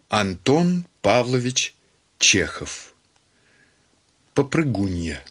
Антон Павлович Чехов. Попрыгунья.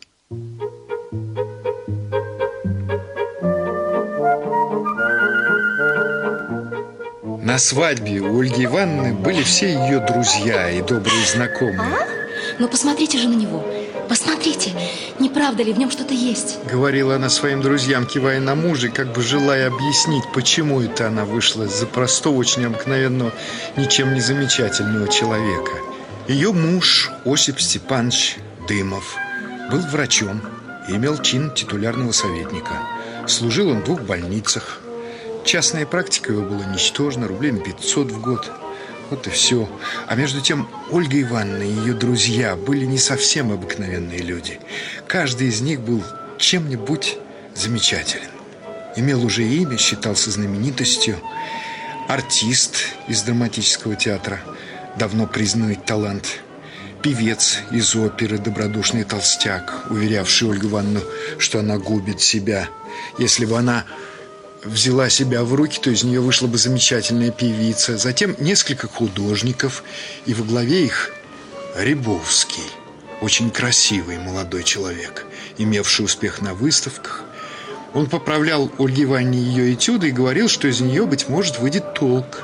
На свадьбе у Ольги Ивановны были все ее друзья и добрые знакомые. Ну посмотрите же на него. Посмотрите, не правда ли в нем что-то есть? Говорила она своим друзьям, кивая на мужа, как бы желая объяснить, почему это она вышла за простого, очень обыкновенного, ничем не замечательного человека. Ее муж Осип Степанович Дымов был врачом и имел чин титулярного советника. Служил он в 2 больницах. Частная практика его была ничтожна, рублей на 500 в год. Вот и все. А между тем Ольга Ивановна и ее друзья были не совсем обыкновенные люди. Каждый из них был чем-нибудь замечателен. Имел уже имя, считался знаменитостью. Артист из драматического театра, давно признанный талант. Певец из оперы, добродушный толстяк, уверявший Ольгу Ивановну, что она губит себя. Если бы она взяла себя в руки, то из нее вышла бы замечательная певица. Затем несколько художников, и во главе их Рябовский, очень красивый молодой человек, имевший успех на выставках. Он поправлял Ольге Ивановне ее этюды и говорил, что из нее, быть может, выйдет толк.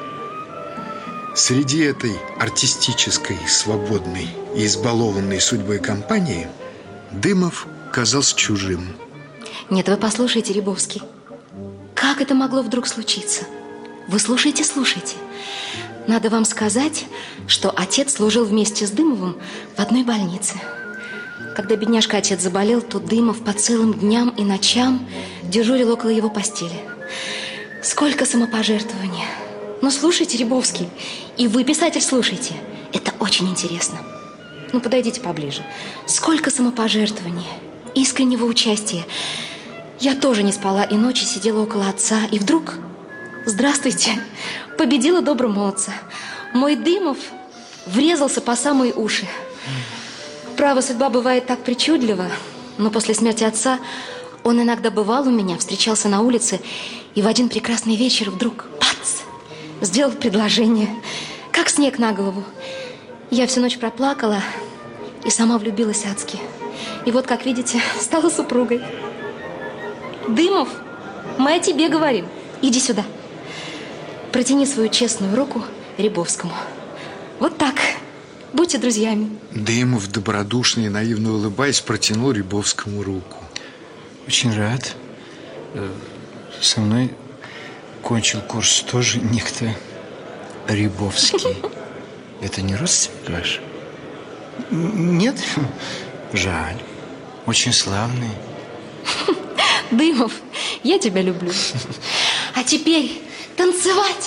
Среди этой артистической, свободной и избалованной судьбой компании Дымов казался чужим. Нет, вы послушайте, Рябовский. Как это могло вдруг случиться? Вы слушайте. Надо вам сказать, что отец служил вместе с Дымовым в одной больнице. Когда бедняжка отец заболел, то Дымов по целым дням и ночам дежурил около его постели. Сколько самопожертвования. Ну, слушайте, Рябовский. И вы, писатель, слушайте. Это очень интересно. Ну, подойдите поближе. Сколько самопожертвования, искреннего участия. Я тоже не спала и ночи сидела около отца. И вдруг, здравствуйте, победила доброго молодца. Мой Дымов врезался по самые уши. Право, судьба бывает так причудлива. Но после смерти отца он иногда бывал у меня, встречался на улице. И в один прекрасный вечер вдруг, бац, сделал предложение, как снег на голову. Я всю ночь проплакала и сама влюбилась адски. И вот, как видите, стала супругой. Дымов, мы о тебе говорим. Иди сюда. Протяни свою честную руку Рябовскому. Вот так. Будьте друзьями. Дымов, добродушно и наивно улыбаясь, протянул Рябовскому руку. Очень рад. Со мной кончил курс тоже некто Рябовский. Это не родственник ваш? Нет? Жаль. Очень славный. Дымов, я тебя люблю. А теперь танцевать.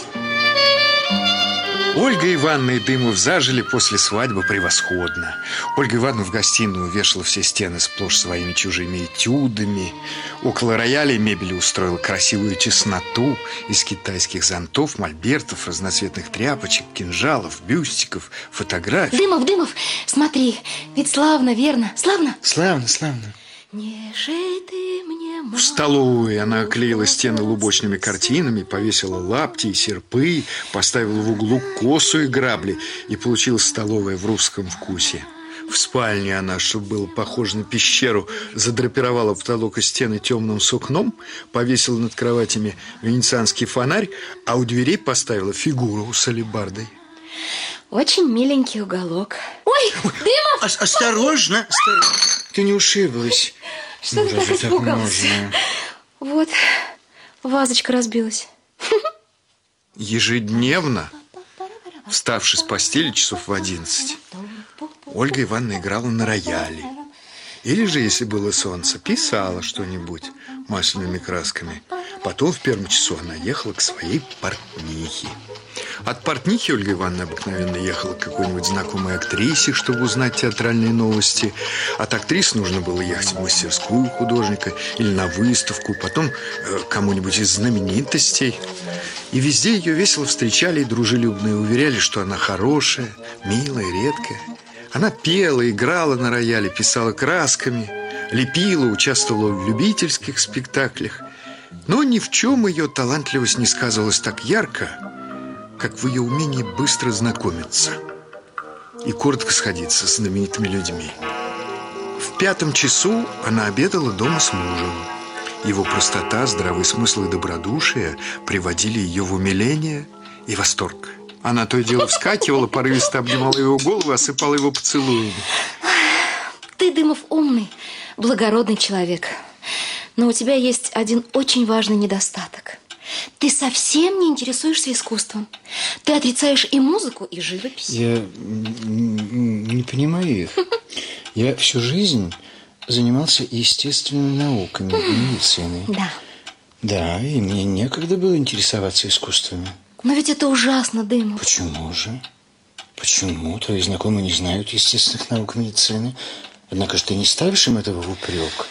Ольга Ивановна и Дымов зажили после свадьбы превосходно. Ольга Ивановна в гостиную увешала все стены сплошь своими чужими этюдами. Около рояля и мебели устроила красивую тесноту из китайских зонтов, мольбертов, разноцветных тряпочек, кинжалов, бюстиков, фотографий. Дымов, смотри, ведь славно, верно? Славно? Славно. Не жей ты мне, В столовой она оклеила стены лубочными картинами, повесила лапти и серпы, поставила в углу косу и грабли, и получилась столовая в русском вкусе. В спальне она, чтобы было похоже на пещеру, задрапировала потолок и стены темным сукном, повесила над кроватями венецианский фонарь, а у дверей поставила фигуру с алебардой. Очень миленький уголок. Ой, Дымов! Осторожно. Ты не ушиблась. Что ты так испугался? Вот, вазочка разбилась. Ежедневно, вставши с постели часов в 11, Ольга Ивановна играла на рояле. Или же, если было солнце, писала что-нибудь масляными красками. Потом в 1 часу она ехала к своей портнихе. От портнихи Ольга Ивановна обыкновенно ехала к какой-нибудь знакомой актрисе, чтобы узнать театральные новости. От актрисы нужно было ехать в мастерскую художника или на выставку, потом кому-нибудь из знаменитостей. И везде ее весело встречали и дружелюбно, и уверяли, что она хорошая, милая, редкая. Она пела, играла на рояле, писала красками, лепила, участвовала в любительских спектаклях. Но ни в чем ее талантливость не сказывалась так ярко, как в ее умении быстро знакомиться и коротко сходиться с знаменитыми людьми. В 5 часу она обедала дома с мужем. Его простота, здравый смысл и добродушие приводили ее в умиление и восторг. Она то и дело вскакивала, порывисто обнимала его голову, осыпала его поцелуями. Ты, Дымов, умный, благородный человек. Но у тебя есть один очень важный недостаток. Ты совсем не интересуешься искусством. Ты отрицаешь и музыку, и живопись. Я не понимаю их. Я всю жизнь занимался естественными науками, медициной. Да. Да, и мне некогда было интересоваться искусствами. Но ведь это ужасно, Дымов. Почему же? Почему? Твои знакомые не знают естественных наук медицины. Однако же ты не ставишь им этого в упрек.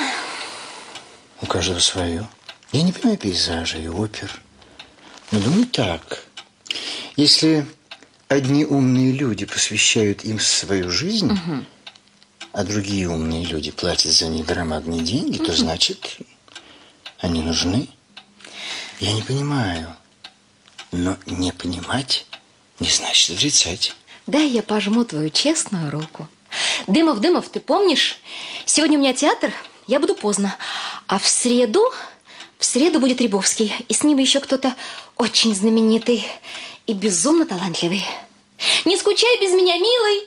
У каждого свое. Я не понимаю пейзажей и опер. Но думаю так. Если одни умные люди посвящают им свою жизнь, а другие умные люди платят за них громадные деньги, то значит, они нужны. Я не понимаю. Но не понимать не значит отрицать. Дай я пожму твою честную руку. Дымов, Дымов, ты помнишь? Сегодня у меня театр, я буду поздно. А в среду будет Рябовский. И с ним еще кто-то очень знаменитый и безумно талантливый. Не скучай без меня, милый.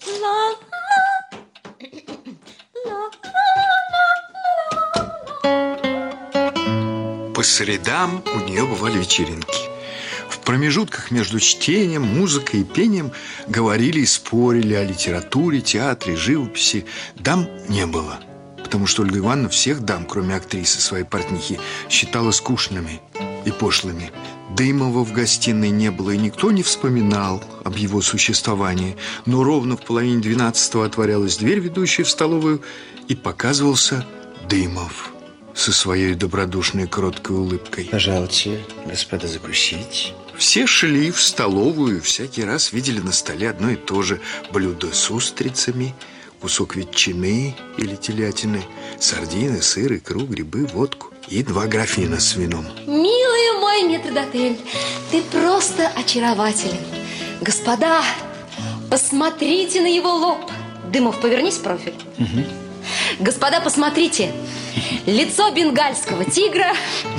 По средам у нее бывали вечеринки. В промежутках между чтением, музыкой и пением говорили и спорили о литературе, театре, живописи. Дам не было, потому что Ольга Ивановна всех дам, кроме актрисы своей портнихи, считала скучными и пошлыми. Дымова в гостиной не было, и никто не вспоминал об его существовании. Но ровно в половине 12-го отворялась дверь, ведущая в столовую, и показывался Дымов со своей добродушной кроткой улыбкой. Пожалуйте, господа, закусить. Все шли в столовую и всякий раз видели на столе одно и то же блюдо с устрицами, кусок ветчины или телятины, сардины, сыр, икру, грибы, водку и 2 графина с вином. Милый мой метрдотель, ты просто очарователен. Господа, посмотрите на его лоб. Дымов, повернись в профиль. Господа, посмотрите. Лицо бенгальского тигра,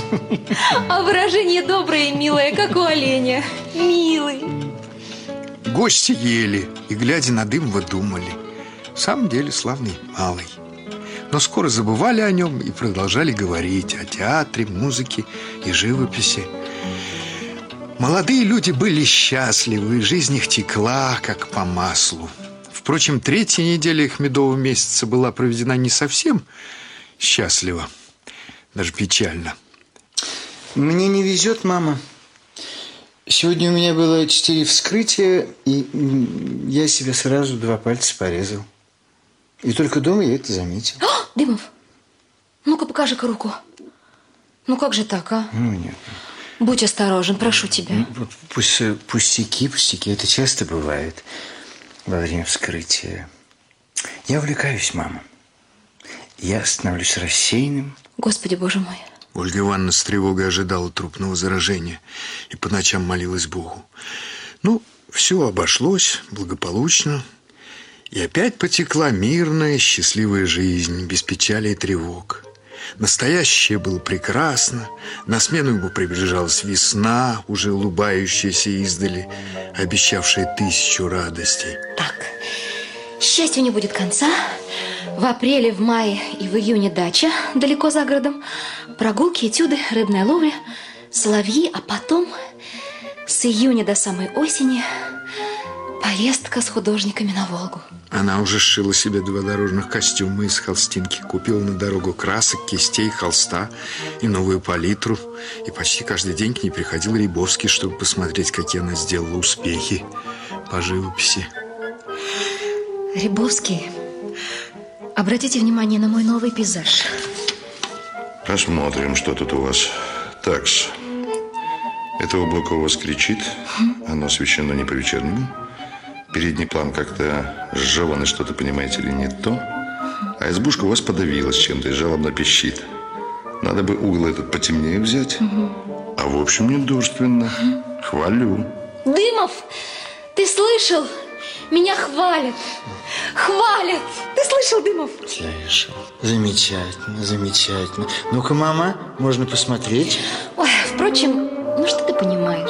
а выражение доброе и милое, как у оленя. Милый. Гости ели и, глядя на Дымова, думали: в самом деле славный малый. Но скоро забывали о нем и продолжали говорить о театре, музыке и живописи. Молодые люди были счастливы, и жизнь их текла, как по маслу. Впрочем, 3-я неделя их медового месяца была проведена не совсем счастливо, даже печально. Мне не везет, мама. Сегодня у меня было 4 вскрытия, и я себе сразу 2 пальца порезал. И только дома я это заметил. Дымов, ну-ка покажи-ка руку. Ну как же так, а? Ну, нет. Будь осторожен, прошу тебя. Вот пустяки, это часто бывает во время вскрытия. Я увлекаюсь, мама. Я становлюсь рассеянным. Господи, Боже мой. Ольга Ивановна с тревогой ожидала трупного заражения и по ночам молилась Богу. Ну, все обошлось благополучно. И опять потекла мирная, счастливая жизнь, без печали и тревог. Настоящее было прекрасно. На смену ему приближалась весна, уже улыбающаяся издали, обещавшая 1000 радостей. Так, счастью не будет конца. В апреле, в мае и в июне дача далеко за городом. Прогулки, этюды, рыбная ловля, соловьи. А потом с июня до самой осени поездка с художниками на Волгу. Она уже сшила себе 2 дорожных костюма из холстинки, купила на дорогу красок, кистей, холста и новую палитру. И почти каждый день к ней приходил Рябовский, чтобы посмотреть, какие она сделала успехи по живописи. Рябовский, обратите внимание на мой новый пейзаж. Посмотрим, что тут у вас. Такс. Это облако у вас кричит. Оно освещено не по-вечернему. Передний план как-то сжеванный, что-то, понимаете ли, не то. А избушка у вас подавилась чем-то и жалобно пищит. Надо бы угол этот потемнее взять. А в общем, недурственно. Хвалю. Дымов, ты слышал? Меня хвалят. Хвалят. Ты слышал, Дымов? Слышал. Замечательно, замечательно. Ну-ка, мама, можно посмотреть? Ой, впрочем, ну что ты понимаешь?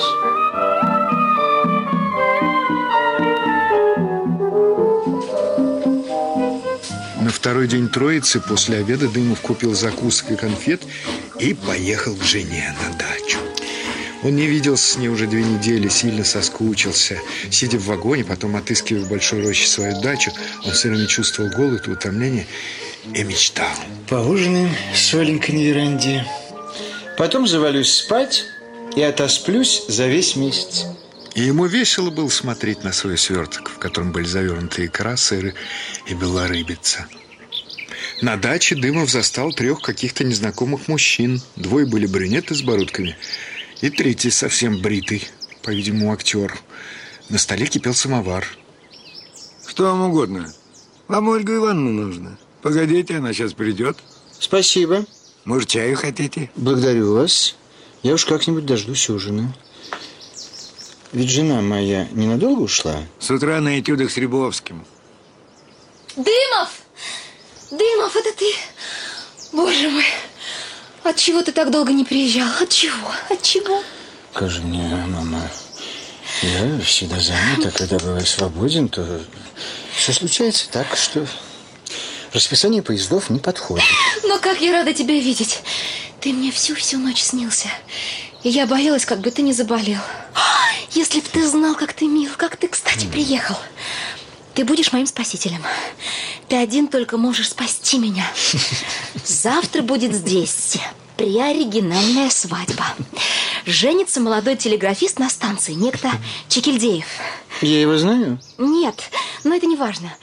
На второй день Троицы после обеда Дымов купил закусок и конфет и поехал к жене на дачу. Он не виделся с ней уже 2 недели, сильно соскучился. Сидя в вагоне, потом отыскивая в Большой Роще свою дачу, он все время чувствовал голод и утомление и мечтал. Поужинаем с Оленькой на веранде. Потом завалюсь спать и отосплюсь за весь месяц. И ему весело было смотреть на свой сверток, в котором были завернуты икра, сыр и белорыбица. На даче Дымов застал 3 каких-то незнакомых мужчин. 2 были брюнеты с бородками, и 3 совсем бритый, по-видимому, актер. На столе кипел самовар. Что вам угодно? Вам Ольгу Ивановну нужно. Погодите, она сейчас придет. Спасибо. Может, чаю хотите? Благодарю вас. Я уж как-нибудь дождусь ужина. Ведь жена моя ненадолго ушла? С утра на этюдах с Рябовским. Дымов! Дымов, это ты? Боже мой, отчего ты так долго не приезжал? Отчего? Отчего? Скажи мне, мама, я всегда занят, а когда бываю свободен, то все случается так, что расписание поездов не подходит. Но как я рада тебя видеть. Ты мне всю ночь снился. И я боялась, как бы ты не заболел. Если б ты знал, как ты мил, как ты, кстати, приехал. Ты будешь моим спасителем. Ты один только можешь спасти меня. Завтра будет здесь преоригинальная свадьба. Женится молодой телеграфист на станции, некто Чекильдеев. Я его знаю? Нет, но это не важно.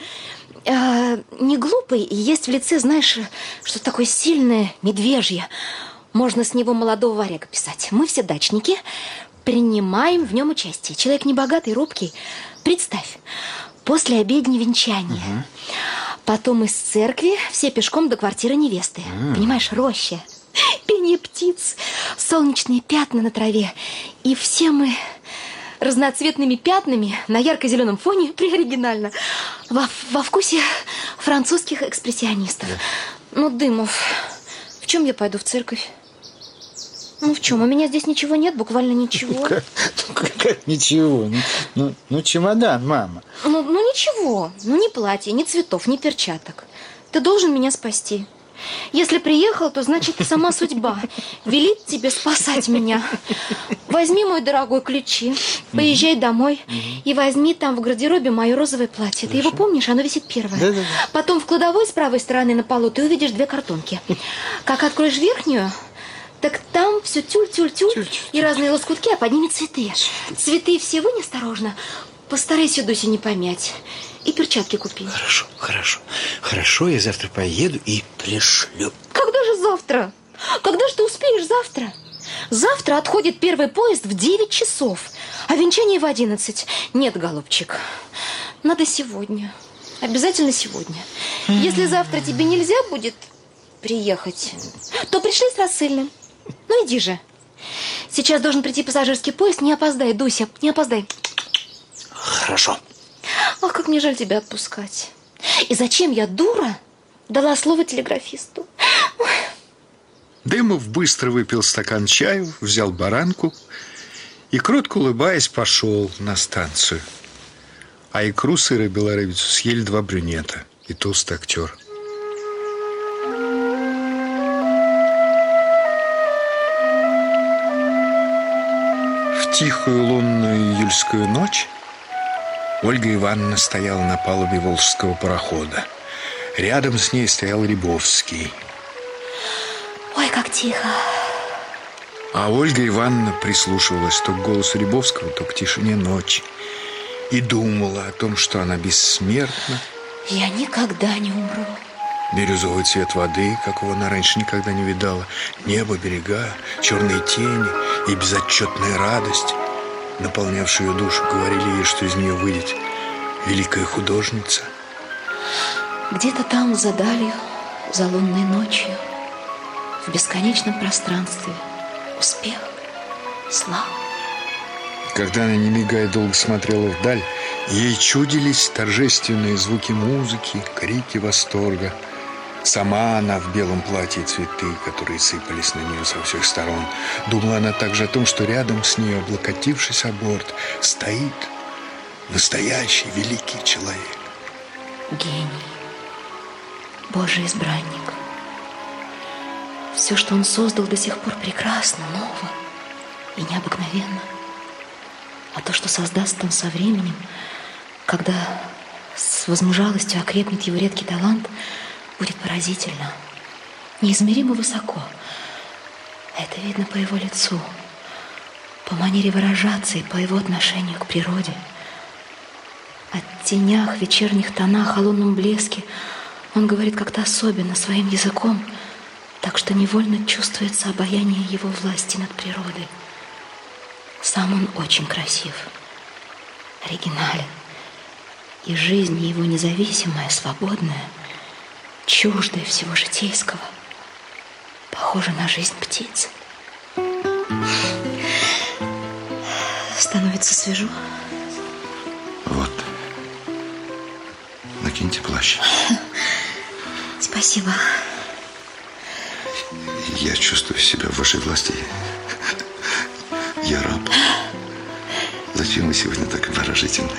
Не глупый, и есть в лице, знаешь, что такое сильное, медвежье. Можно с него молодого варяга писать. Мы все дачники, принимаем в нем участие. Человек небогатый, робкий. Представь, после обедни венчания. Потом из церкви все пешком до квартиры невесты. Понимаешь, роща, пение птиц, солнечные пятна на траве. И все мы разноцветными пятнами на ярко-зеленом фоне, преоригинально, во вкусе французских экспрессионистов. Ну, Дымов, в чем я пойду в церковь? Ну, в чем? У меня здесь ничего нет, буквально ничего. Как ничего? Ну, чемодан, мама. Ну, ничего. Ну, ни платья, ни цветов, ни перчаток. Ты должен меня спасти. Если приехал, то значит сама судьба велит тебе спасать меня. Возьми, мой дорогой, ключи, поезжай домой и возьми там в гардеробе мое розовое платье. Ты его помнишь? Оно висит первое. Да. Потом в кладовой с правой стороны на полу ты увидишь 2 картонки. Как откроешь верхнюю, так там все тюль-тюль-тюль и разные лоскутки, а под ними цветы. Цветы все вынь осторожно. Постарайся Дуся не помять. И перчатки купи. Хорошо, я завтра поеду и пришлю. Когда же завтра? Когда же ты успеешь завтра? Завтра отходит первый поезд в 9 часов, а венчание в 11. Нет, голубчик, надо сегодня. Обязательно сегодня. Если завтра тебе нельзя будет приехать, то пришли с рассыльным. Ну, иди же. Сейчас должен прийти пассажирский поезд. Не опоздай, Дуся, не опоздай. Хорошо. Ах, как мне жаль тебя отпускать. И зачем я, дура, дала слово телеграфисту? Ой. Дымов быстро выпил стакан чаю, взял баранку и, кротко улыбаясь, пошел на станцию. А икру, сыр и белорыбицу съели 2 брюнета и толстый актер. В тихую лунную июльскую ночь Ольга Ивановна стояла на палубе волжского парохода. Рядом с ней стоял Рябовский. Ой, как тихо. А Ольга Ивановна прислушивалась то к голосу Рябовского, то к тишине ночи. И думала о том, что она бессмертна. Я никогда не умру. Бирюзовый цвет воды, какого она раньше никогда не видала. Небо, берега, черные тени и безотчетная радость, наполнявшие ее душу, говорили ей, что из нее выйдет великая художница. Где-то там, за далью, за лунной ночью, в бесконечном пространстве, успех, слава, Когда она, не мигая, долго смотрела вдаль, ей чудились торжественные звуки музыки, крики восторга. Сама она в белом платье и цветы, которые сыпались на нее со всех сторон. Думала она также о том, что рядом с ней, облокотившись о борт, стоит настоящий великий человек. Гений, Божий избранник. Все, что он создал, до сих пор прекрасно, ново и необыкновенно. А то, что создаст он со временем, когда с возмужалостью окрепнет его редкий талант, будет поразительно, неизмеримо высоко. Это видно по его лицу, по манере выражаться и по его отношению к природе. О тенях, вечерних тонах, о лунном блеске он говорит как-то особенно, своим языком, так что невольно чувствуется обаяние его власти над природой. Сам он очень красив, оригинален, и жизнь его независимая, свободная, чуждая всего житейского, похожа на жизнь птицы. Становится свежо. Вот. Накиньте плащ. Спасибо. Я чувствую себя в вашей власти. Я раб. Зачем вы сегодня так выразительны?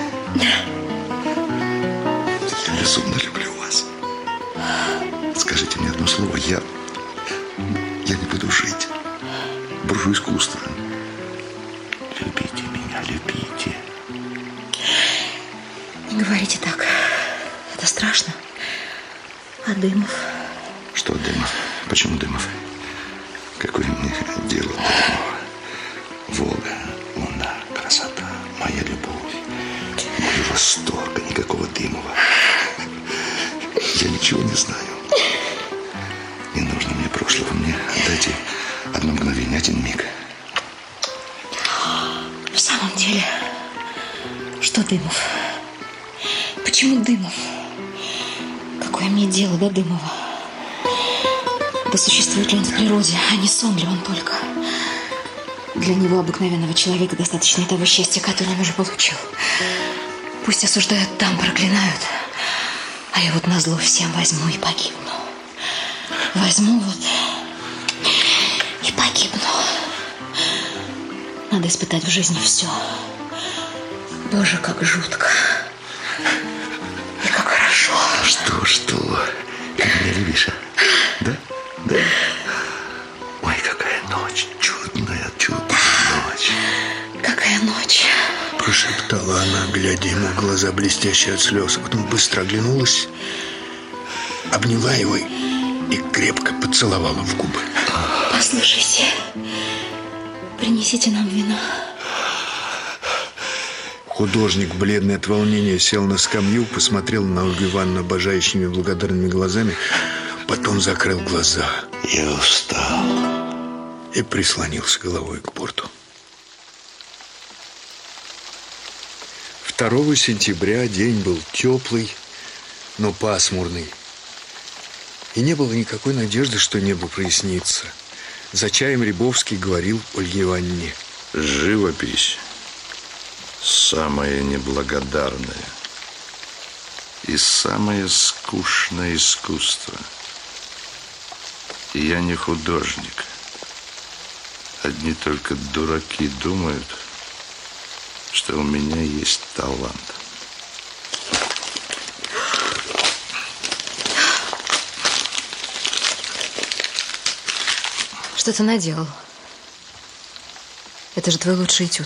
Я безумно люблю вас. Скажите мне одно слово, я не буду жить. Брошу искусство. Любите меня, любите. Не говорите так. Это страшно. А Дымов? Что Дымов? Почему Дымов? Какое мне дело до Дымова? Волга, луна, красота, моя любовь, мой восторг, а никакого Дымова. Я ничего не знаю. Не нужно мне прошлого, мне дайте одно мгновение, один миг. В самом деле, что Дымов? Почему Дымов? Какое мне дело до Дымова? Да существует ли он в природе, а не сон ли он только? Для него, обыкновенного человека, достаточно и того счастья, которое он уже получил. Пусть осуждают там, проклинают, а я вот назло всем возьму и погибну. Возьму вот и погибну. Надо испытать в жизни все. Боже, как жутко. И как хорошо. Что? Ты меня любишь, а? Да? Да? Ой, какая ночь. Чудная ночь. Какая ночь. Прошептала она, глядя ему в глаза, блестящие от слез. А потом быстро оглянулась, обняла его и крепко поцеловала в губы. Послушайте, принесите нам вина. Художник, бледный от волнения, сел на скамью, посмотрел на Ольгу Ивановну обожающими благодарными глазами, потом закрыл глаза. Я устал. И прислонился головой к борту. 2 сентября день был теплый, но пасмурный. И не было никакой надежды, что небо прояснится. За чаем Рябовский говорил Ольге Ивановне: живопись самое неблагодарное и самое скучное искусство. И я не художник. Одни только дураки думают, что у меня есть талант. Что ты наделал? Это же твой лучший этюд.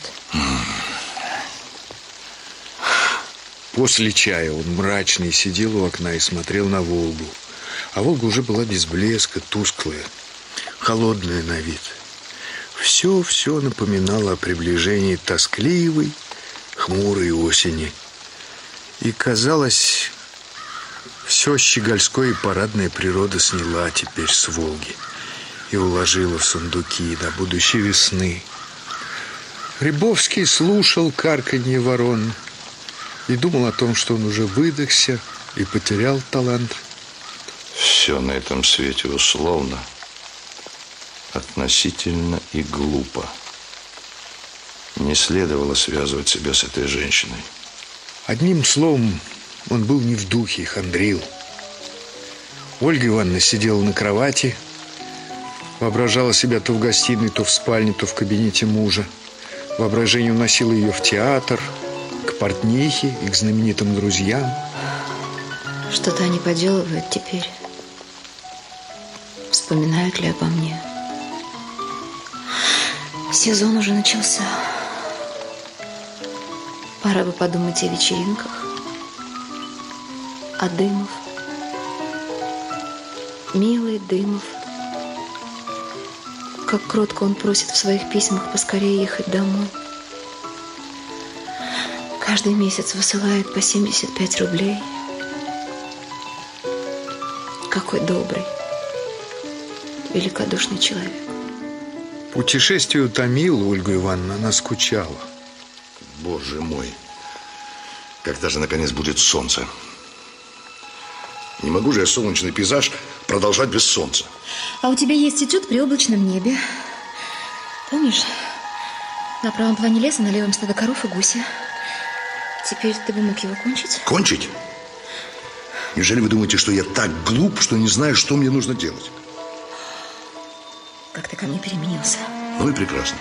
После чая он мрачный сидел у окна и смотрел на Волгу. А Волга уже была без блеска, тусклая, холодная на вид. Все напоминало о приближении тоскливой, хмурой осени. И, казалось, все щегольское и парадная природа сняла теперь с Волги и уложила в сундуки до будущей весны. Рябовский слушал карканье ворон и думал о том, что он уже выдохся и потерял талант. Все на этом свете условно, относительно и глупо. Не следовало связывать себя с этой женщиной. Одним словом, он был не в духе и хандрил. Ольга Ивановна сидела на кровати, воображала себя то в гостиной, то в спальне, то в кабинете мужа. Воображение уносило ее в театр, к портнихе и к знаменитым друзьям. Что-то они поделывают теперь. Вспоминают ли обо мне? Сезон уже начался. Пора бы подумать о вечеринках. А Дымов? Милый Дымов. Как кротко он просит в своих письмах поскорее ехать домой. Каждый месяц высылает по 75 рублей. Какой добрый, великодушный человек. Путешествие утомило Ольгу Ивановну, она скучала. Боже мой, когда же наконец будет солнце? Не могу же я солнечный пейзаж продолжать без солнца. А у тебя есть этюд при облачном небе. Помнишь? На правом плане леса, на левом стадо коров и гуся. Теперь ты бы мог его кончить? Кончить? Неужели вы думаете, что я так глуп, что не знаю, что мне нужно делать? Как ты ко мне переменился. Ну и прекрасно.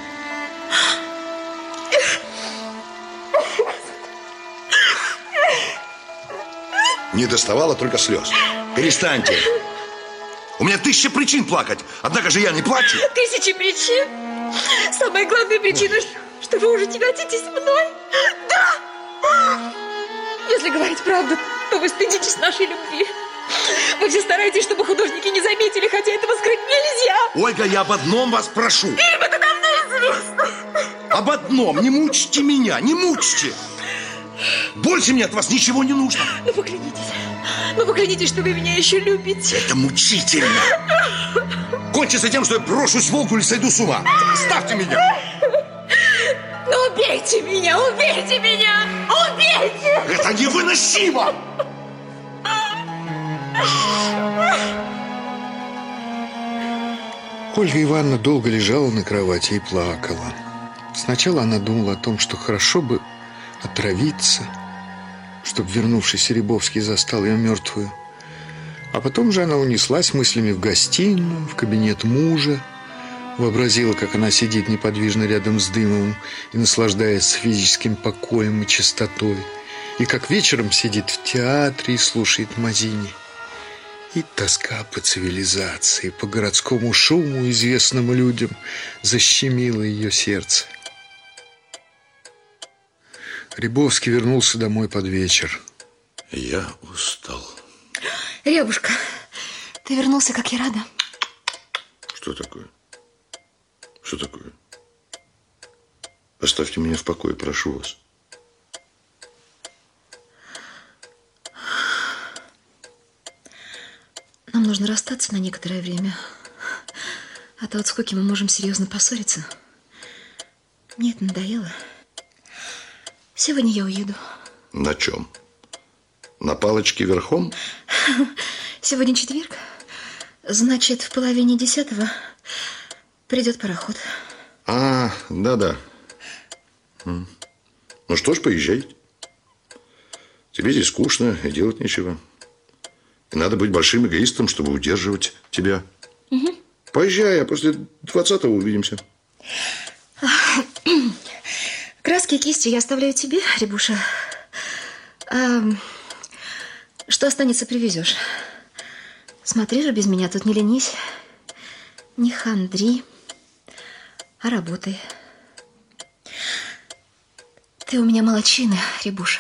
Не доставало только слез. Перестаньте. У меня 1000 причин плакать. Однако же я не плачу. 1000 причин? Самая главная причина, что вы уже тяготитесь мной. Да! Если говорить правду, то вы стыдитесь нашей любви. Вы все стараетесь, чтобы художники не заметили, хотя этого скрыть нельзя. Ольга, я об одном вас прошу. Им это давно известно. Об одном. Не мучьте меня, не мучьте. Больше мне от вас ничего не нужно. Ну, поклянитесь, что вы меня еще любите. Это мучительно. Кончится тем, что я брошусь в Волгу или сойду с ума. Оставьте меня. Ну, убейте меня, убейте меня, убейте. Это невыносимо. Ольга Ивановна долго лежала на кровати и плакала. Сначала она думала о том, что хорошо бы отравиться, чтобы вернувшийся Рябовский застал ее мертвую. А потом же она унеслась мыслями в гостиную, в кабинет мужа, вообразила, как она сидит неподвижно рядом с Дымовым и наслаждается физическим покоем и чистотой, и как вечером сидит в театре и слушает Мазини. И тоска по цивилизации, по городскому шуму, известному людям, защемила ее сердце. Рябовский вернулся домой под вечер. Я устал. Рябушка, ты вернулся, как я рада. Что такое? Что такое? Оставьте меня в покое, прошу вас. Нам нужно расстаться на некоторое время. А то от скуки мы можем серьезно поссориться. Мне это надоело. Сегодня я уеду. На чем? На палочке верхом? Сегодня четверг. Значит, в половине 10 придет пароход. А, да-да. Ну что ж, поезжайте. Тебе здесь скучно и делать нечего. И надо быть большим эгоистом, чтобы удерживать тебя. Угу. Поезжай, а после 20-го увидимся. Краски и кисти я оставляю тебе, Рябуша. Что останется, привезешь. Смотри же, без меня тут не ленись. Не хандри, а работай. Ты у меня молодчина, Рябуша.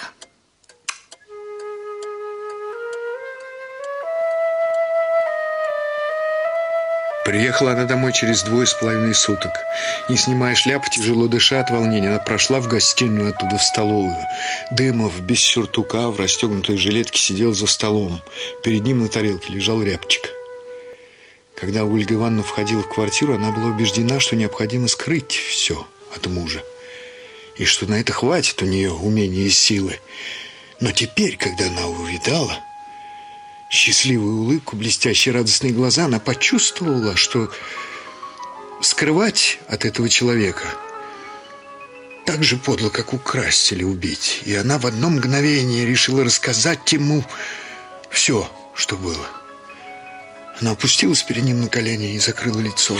Приехала она домой через 2,5 суток. Не снимая шляпы, тяжело дыша от волнения, она прошла в гостиную, оттуда в столовую. Дымов без сюртука, в расстегнутой жилетке сидел за столом. Перед ним на тарелке лежал рябчик. Когда Ольга Ивановна входила в квартиру, она была убеждена, что необходимо скрыть все от мужа. И что на это хватит у нее умения и силы. Но теперь, когда она увидала счастливую улыбку, блестящие радостные глаза, она почувствовала, что скрывать от этого человека так же подло, как украсть или убить. И она в одно мгновение решила рассказать ему все, что было. Она опустилась перед ним на колени и закрыла лицо.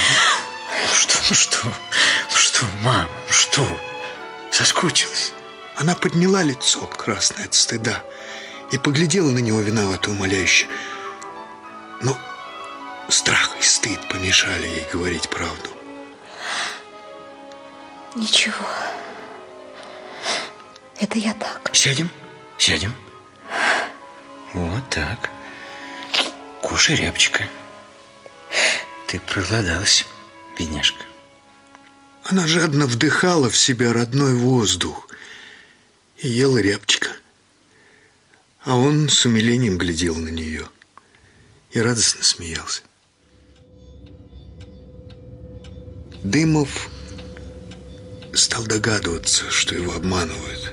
Что, мам, что? Соскучилась? Она подняла лицо, красное от стыда, и поглядела на него виновато, умоляюще. Но страх и стыд помешали ей говорить правду. Ничего. Это я так. Сядем. Вот так. Кушай рябчика. Ты проголодалась, бедняжка. Она жадно вдыхала в себя родной воздух и ела рябчика. А он с умилением глядел на нее и радостно смеялся. Дымов стал догадываться, что его обманывают.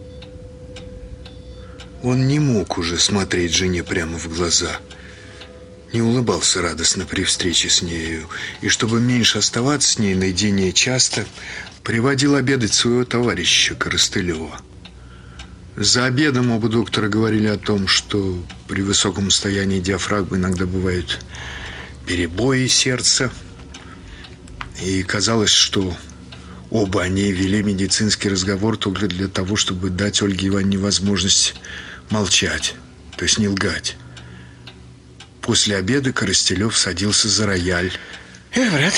Он не мог уже смотреть жене прямо в глаза, не улыбался радостно при встрече с нею, и чтобы меньше оставаться с ней наедине, часто приводил обедать своего товарища Коростылева. За обедом оба доктора говорили о том, что при высоком состоянии диафрагмы иногда бывают перебои сердца, и казалось, что оба они вели медицинский разговор только для того, чтобы дать Ольге Ивановне возможность молчать, то есть не лгать. После обеда Коростылев садился за рояль. Брат,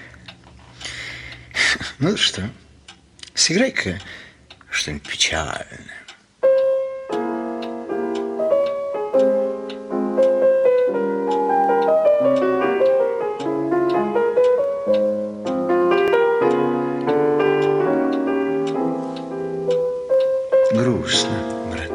ну что, сыграй-ка что-нибудь печальное. Грустно, брат.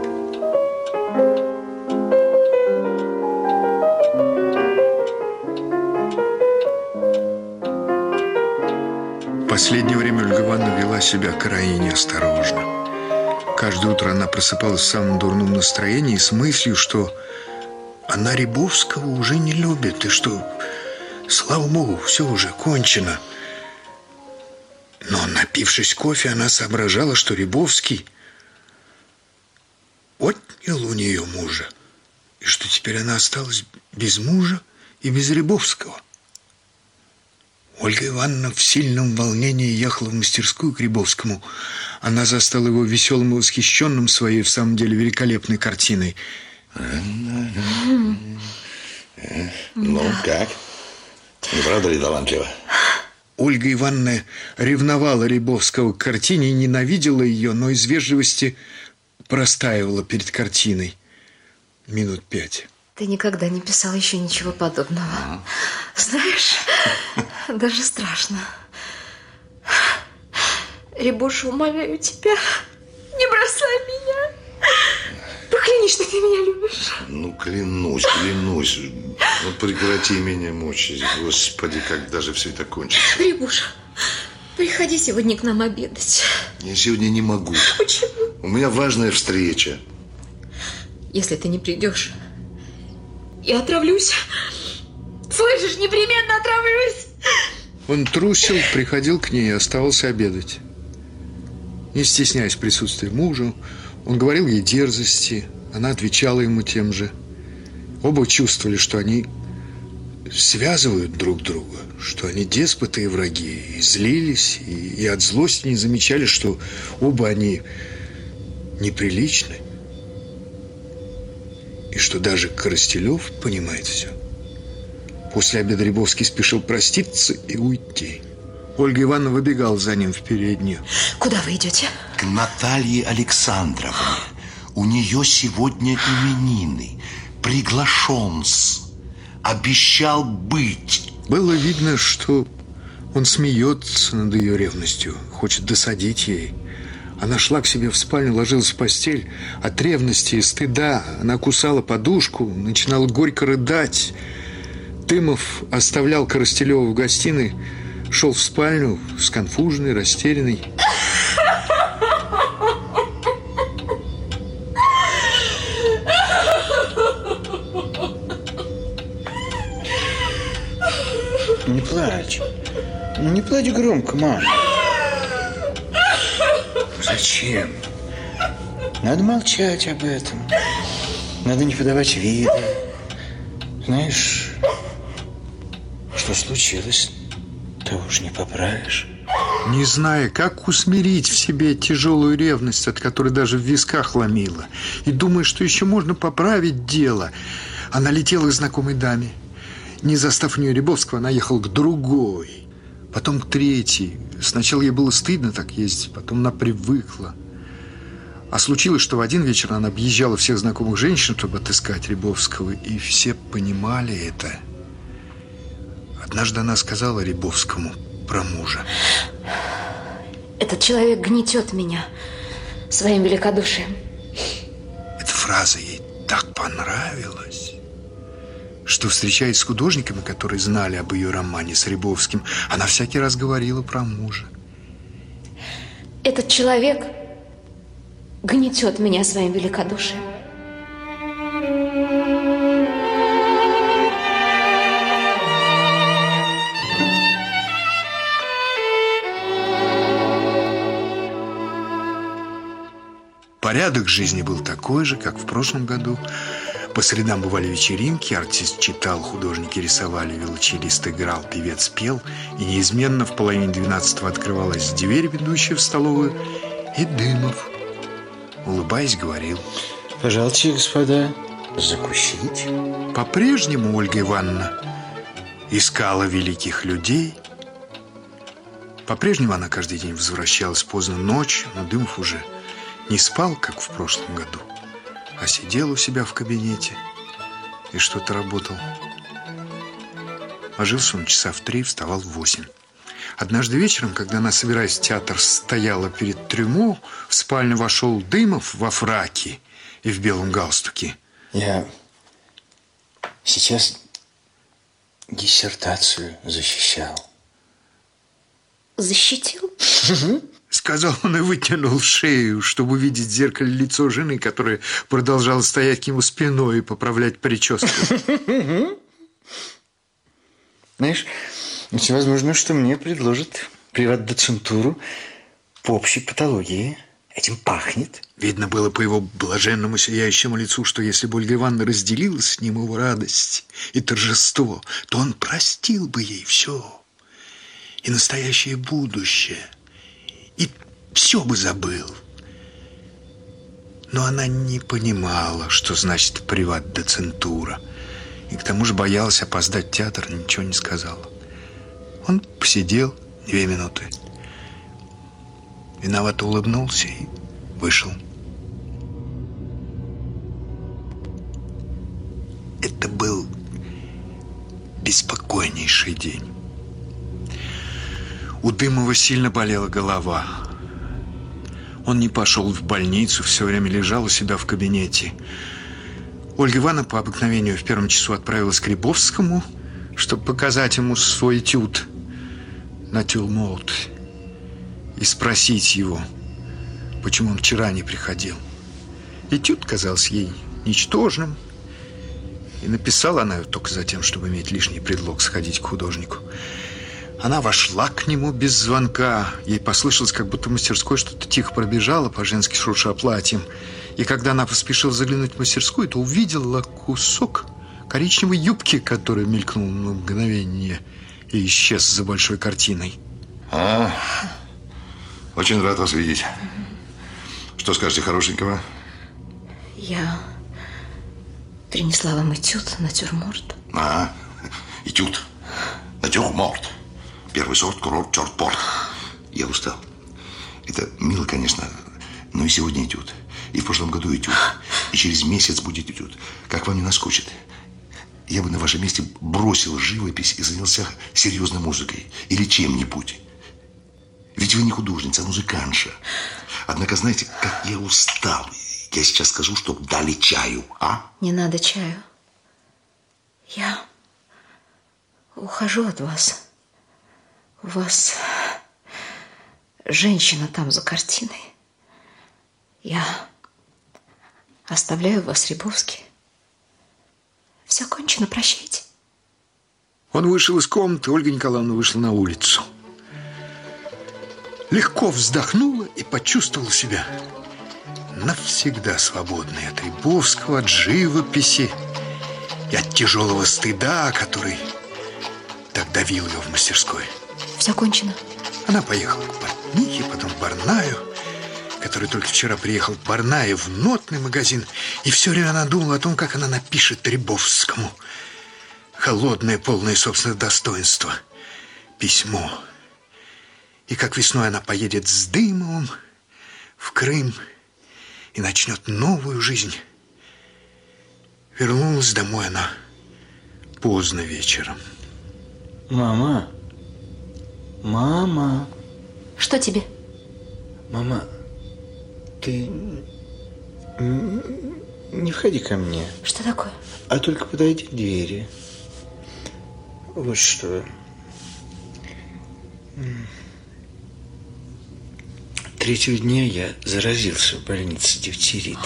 В последнее время Ольга Ивановна вела себя крайне осторожно. Каждое утро она просыпалась в самом дурном настроении с мыслью, что она Рябовского уже не любит, и что, слава богу, все уже кончено. Но, напившись кофе, она соображала, что Рябовский отнял у нее мужа, и что теперь она осталась без мужа и без Рябовского. Ольга Ивановна в сильном волнении ехала в мастерскую к Рябовскому. Она застала его веселым и восхищенным своей, в самом деле, великолепной картиной. Ну, как? Не правда ли талантливо? Ольга Ивановна ревновала Рябовского к картине и ненавидела ее, но из вежливости простаивала перед картиной минут 5. Ты никогда не писал еще ничего подобного. Знаешь, даже страшно. Рябуша, умоляю тебя, не бросай меня. Поклянись, что ты меня любишь. Ну, клянусь. Ну, прекрати меня мучить. Господи, когда же все это кончится? Рябуша, приходи сегодня к нам обедать. Я сегодня не могу. Почему? У меня важная встреча. Если ты не придешь, я отравлюсь. Слышишь, непременно отравлюсь. Он трусил, приходил к ней и оставался обедать. Не стесняясь присутствия мужа, он говорил ей дерзости, она отвечала ему тем же. Оба чувствовали, что они связывают друг друга, что они деспоты и враги, и злились, и от злости не замечали, что оба они неприличны, и что даже Коростылев понимает все. После обеда Рябовский спешил проститься и уйти. Ольга Ивановна выбегала за ним в переднюю. Куда вы идете? К Наталье Александровне. У нее сегодня именины. Приглашен-с. Обещал быть. Было видно, что он смеется над ее ревностью, хочет досадить ей. Она шла к себе в спальню, ложилась в постель. От ревности и стыда она кусала подушку, начинала горько рыдать. Дымов оставлял Коростылева в гостиной, шел в спальню, сконфуженный, растерянный. Не плачь. Не плачь громко, мама. Зачем? Надо молчать об этом. Надо не подавать вида. Знаешь, что случилось, того уж не поправишь. Не зная, как усмирить в себе тяжелую ревность, от которой даже в висках ломила, и думая, что еще можно поправить дело, она летела к знакомой даме. Не застав у нее Рябовского, она ехала к другой, потом к третьей. Сначала ей было стыдно так ездить, потом она привыкла. А случилось, что в один вечер она объезжала всех знакомых женщин, чтобы отыскать Рябовского, и все понимали это. Однажды она сказала Рябовскому про мужа: этот человек гнетет меня своим великодушием. Эта фраза ей так понравилась, что, встречаясь с художниками, которые знали об ее романе с Рябовским, она всякий раз говорила про мужа. Этот человек гнетет меня своим великодушием. Порядок жизни был такой же, как в прошлом году. По средам бывали вечеринки, артист читал, художники рисовали, велосипедист играл, певец пел. И неизменно в половине 12-го открывалась дверь, ведущая в столовую, и Дымов, улыбаясь, говорил: пожалуйте, господа, закусить. По-прежнему Ольга Ивановна искала великих людей. По-прежнему она каждый день возвращалась поздно ночью, но Дымов уже не спал, как в прошлом году, а сидел у себя в кабинете и что-то работал. Ложился он часа в 3, вставал в 8. Однажды вечером, когда она, собираясь в театр, стояла перед трюмо, в спальню вошел Дымов во фраке и в белом галстуке. Я сейчас диссертацию защищал. Защитил? Сказал он и вытянул шею, чтобы увидеть в зеркале лицо жены, которая продолжала стоять к нему спиной и поправлять прическу. Знаешь, очень возможно, что мне предложат приват-доцентуру по общей патологии. Этим пахнет. Видно было по его блаженному сияющему лицу, что если бы Ольга Ивановна разделила с ним его радость и торжество, то он простил бы ей все. И настоящее, и будущее. И все бы забыл. Но она не понимала, что значит приват-доцентура. И к тому же боялась опоздать в театр, ничего не сказала. Он посидел 2 минуты. Виновато улыбнулся и вышел. Это был беспокойнейший день. У Дымова сильно болела голова. Он не пошел в больницу, все время лежал у себя в кабинете. Ольга Ивановна по обыкновению в 1 часу отправилась к Рябовскому, чтобы показать ему свой этюд «Натюрморт» и спросить его, почему он вчера не приходил. Этюд казался ей ничтожным, и написала она его только за тем, чтобы иметь лишний предлог сходить к художнику. Она вошла к нему без звонка. Ей послышалось, как будто в мастерской что-то тихо пробежало, по-женски шурша платьем. И когда она поспешила заглянуть в мастерскую, то увидела кусок коричневой юбки, который мелькнул на мгновение и исчез за большой картиной. Очень рад вас видеть. Что скажете хорошенького? Я принесла вам этюд «Натюрморт». Этюд «Натюрморт». Первый сорт, курорт, черт, порт. Я устал. Это мило, конечно, но и сегодня этюд. И в прошлом году этюд. И через месяц будет этюд. Как вам не наскучит? Я бы на вашем месте бросил живопись и занялся серьезной музыкой. Или чем-нибудь. Ведь вы не художница, а музыкантша. Однако, знаете, как я устал. Я сейчас скажу, чтоб дали чаю, а? Не надо чаю. Я ухожу от вас. У вас женщина там за картиной. Я оставляю вас, Рябовский. Все кончено, прощайте. Он вышел из комнаты, Ольга Николаевна вышла на улицу. легко вздохнула и почувствовала себя навсегда свободной от Рябовского, от живописи и от тяжелого стыда, который так давил ее в мастерской. Все кончено. Она поехала к портнихе, потом в Барнаю, который только вчера приехал в Барнае, в нотный магазин. И все время она думала о том, как она напишет Рябовскому холодное, полное собственных достоинства письмо. И как весной она поедет с Дымовым в Крым и начнет новую жизнь. Вернулась домой она поздно вечером. Мама. Мама. Что тебе? Мама, ты не входи ко мне. Что такое? А только подойди к двери. Вот что. 3-го дня я заразился в больнице дифтеритом.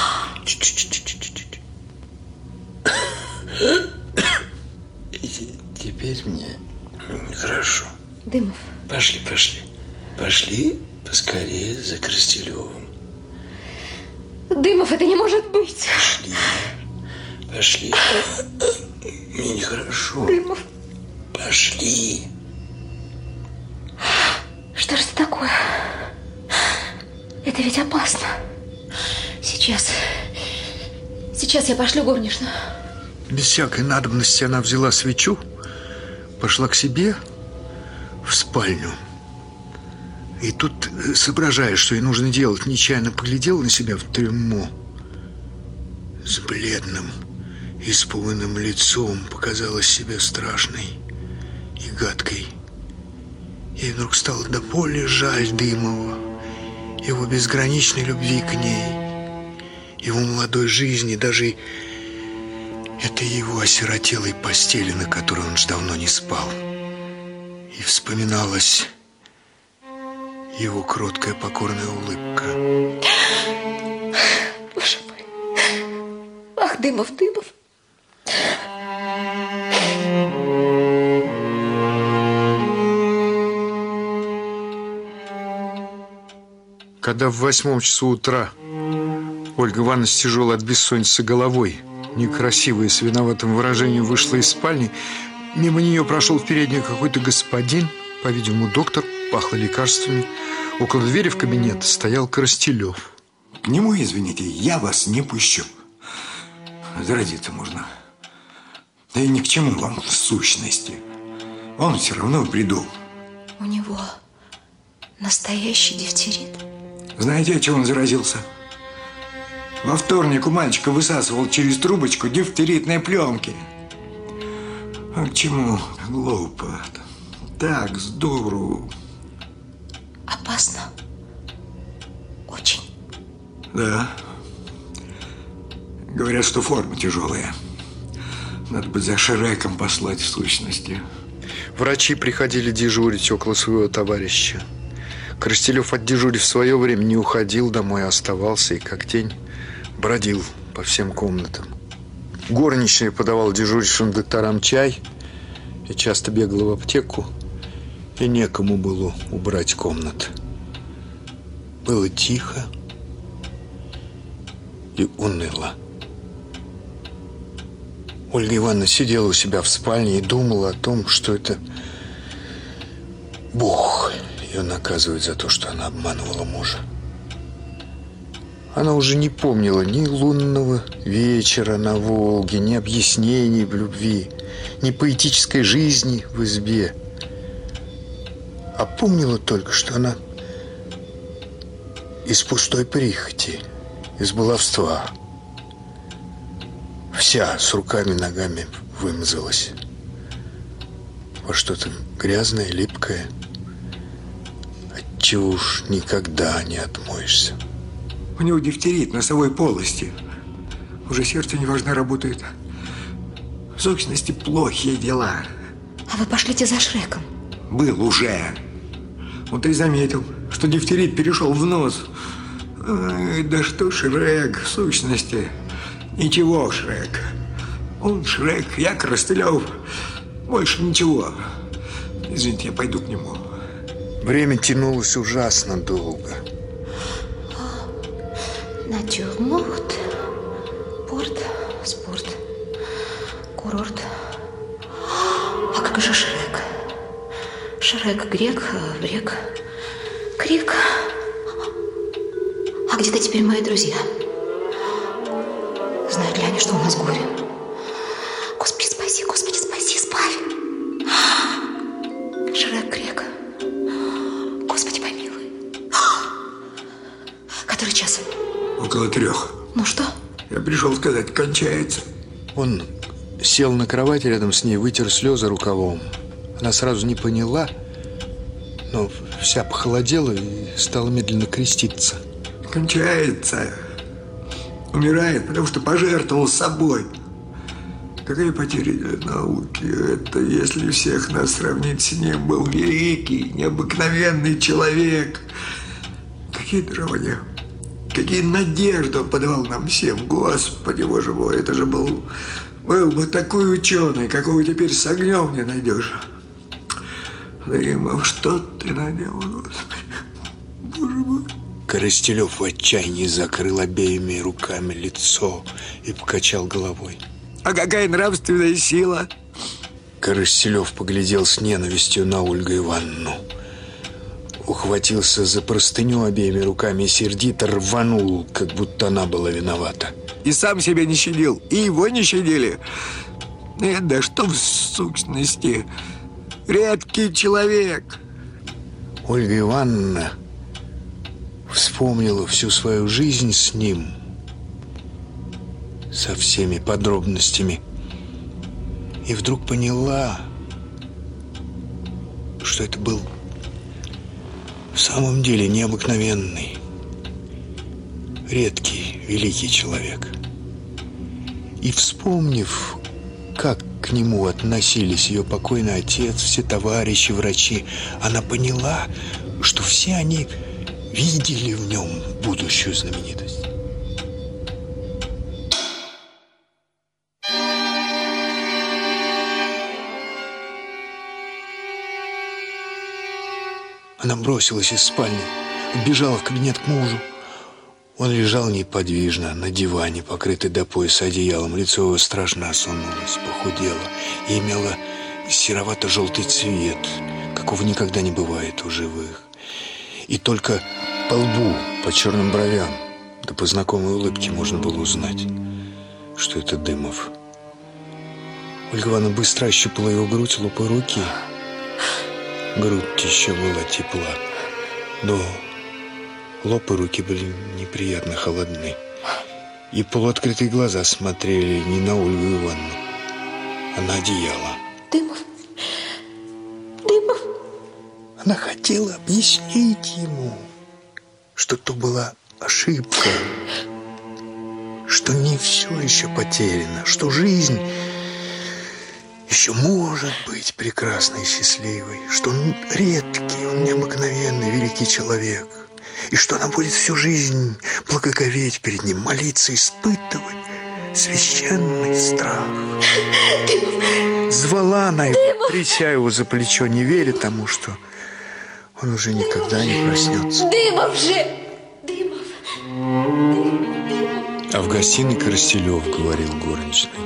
Теперь мне хорошо. Дымов. Пошли. Пошли поскорее за Коростелевым. Дымов, это не может быть. Пошли. Мне нехорошо. Дымов. Пошли. Что же это такое? Это ведь опасно. Сейчас я пошлю горничную. Без всякой надобности она взяла свечу, пошла к себе в спальню. И тут, соображая, что ей нужно делать, нечаянно поглядела на себя в трюмо. С бледным, испуганным лицом показалась себе страшной и гадкой. Ей вдруг стало до боли жаль Дымова, его безграничной любви к ней, его молодой жизни, даже этой его осиротелой постели, на которой он уж давно не спал. И вспоминалась его кроткая покорная улыбка. Боже мой. Ах, Дымов. Когда в 8 часу утра Ольга Ивановна с тяжелой от бессонницы головой, некрасивая, с виноватым выражением вышла из спальни, мимо нее прошел в переднюю какой-то господин, по-видимому, доктор, пахло лекарствами. Около двери в кабинет стоял Коростелев. К нему, извините, я вас не пущу. Заразиться можно. Да и ни к чему вам в сущности. Он все равно в бреду. У него настоящий дифтерит. Знаете, от чего он заразился? Во вторник у мальчика высасывал через трубочку дифтеритные пленки. А к чему? Глупо. Так, здорово. Опасно. Очень. Да. Говорят, что форма тяжелая. Надо бы за Шреком послать в сущности. Врачи приходили дежурить около своего товарища. Коростелев, отдежурив в свое время, не уходил домой, а оставался и как тень бродил по всем комнатам. Горничная подавала дежурившим докторам чай и часто бегала в аптеку, и некому было убрать комнат. Было тихо и уныло. Ольга Ивановна сидела у себя в спальне и думала о том, что это Бог ее наказывает за то, что она обманывала мужа. Она уже не помнила ни лунного вечера на Волге, ни объяснений в любви, ни поэтической жизни в избе. А помнила только, что она из пустой прихоти, из баловства, вся с руками и ногами вымазалась во что-то грязное, липкое, от чего уж никогда не отмоешься. У него дифтерит носовой полости. Уже сердце неважно работает. В сущности, плохие дела. А вы пошлите за Шреком. Был уже. Вот и заметил, что дифтерит перешел в нос. Ай, да что Шрек, в сущности. Ничего, Шрек. Он Шрек, я Коростелев. Больше ничего. Извините, я пойду к нему. Время тянулось ужасно долго. Натюрморт, порт, спорт, курорт. А как же Шрек? Шрек, грек, врек, крик. А где-то теперь мои друзья? Знают ли они, что у нас горе? Господи, спаси, избавь. Шрек, грек. Господи, помилуй. Который час? Около 3. Ну что? Я пришел сказать, кончается. Он сел на кровати рядом с ней, вытер слезы рукавом. Она сразу не поняла, но вся похолодела и стала медленно креститься. Кончается. Умирает, потому что пожертвовал собой. Какая потеря для науки? Это если всех нас сравнить с ним, был великий, необыкновенный человек. Какие дарования, какие надежды он подавал нам всем. Господи, Боже мой, это же был бы такой ученый, какого теперь с огнем не найдешь. Дымов, что ты наделал, Господи, Боже мой. Коростелев в отчаянии закрыл обеими руками лицо и покачал головой. А какая нравственная сила? Коростелев поглядел с ненавистью на Ольгу Ивановну. Ухватился за простыню обеими руками и сердито рванул, как будто она была виновата. И сам себя не щадил, и его не щадили. Нет, да что в сущности? Редкий человек. Ольга Ивановна вспомнила всю свою жизнь с ним, со всеми подробностями, и вдруг поняла, что это был в самом деле необыкновенный, редкий, великий человек. И вспомнив, как к нему относились ее покойный отец, все товарищи, врачи, она поняла, что все они видели в нем будущую знаменитость. Она бросилась из спальни, вбежала в кабинет к мужу. Он лежал неподвижно на диване, покрытый до пояса одеялом. Лицо его страшно осунулось, похудело и имело серовато-желтый цвет, какого никогда не бывает у живых. И только по лбу, по черным бровям, да по знакомой улыбке можно было узнать, что это Дымов. Ольга Ивановна быстро ощупала его грудь, лупой руки. Грудь еще была тепла, но лоб и руки были неприятно холодны. И полуоткрытые глаза смотрели не на Ольгу Ивановну, а на одеяло. Дымов! Дымов! Она хотела объяснить ему, что то была ошибка, что не все еще потеряно, что жизнь еще может быть прекрасной и счастливой, что он редкий, он необыкновенный, великий человек, и что она будет всю жизнь благоговеть перед ним, молиться, испытывать священный страх. Звала она его, тряся его за плечо, не веря тому, что он уже никогда не проснется. Дымов же! Дымов! А в гостиной Коростелев говорил горничной.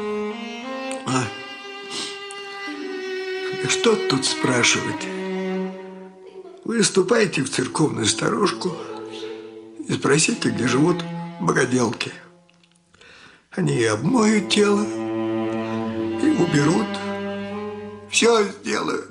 Что тут спрашивать? Вы ступайте в церковную сторожку и спросите, где живут богоделки. Они и обмоют тело, и уберут. Все сделают.